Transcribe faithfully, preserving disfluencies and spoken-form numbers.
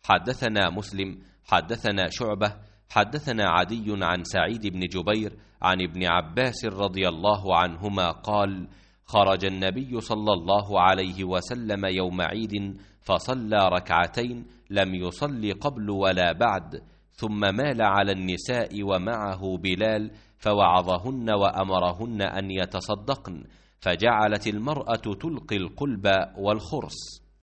حدثنا مسلم حدثنا شعبة حدثنا عدي عن سعيد بن جبير عن ابن عباس رضي الله عنهما قال: خرج النبي صلى الله عليه وسلم يوم عيد فصلى ركعتين لم يصل قبل ولا بعد، ثم مال على النساء ومعه بلال فوعظهن وأمرهن أن يتصدقن، فجعلت المرأة تلقي القلب والخرص.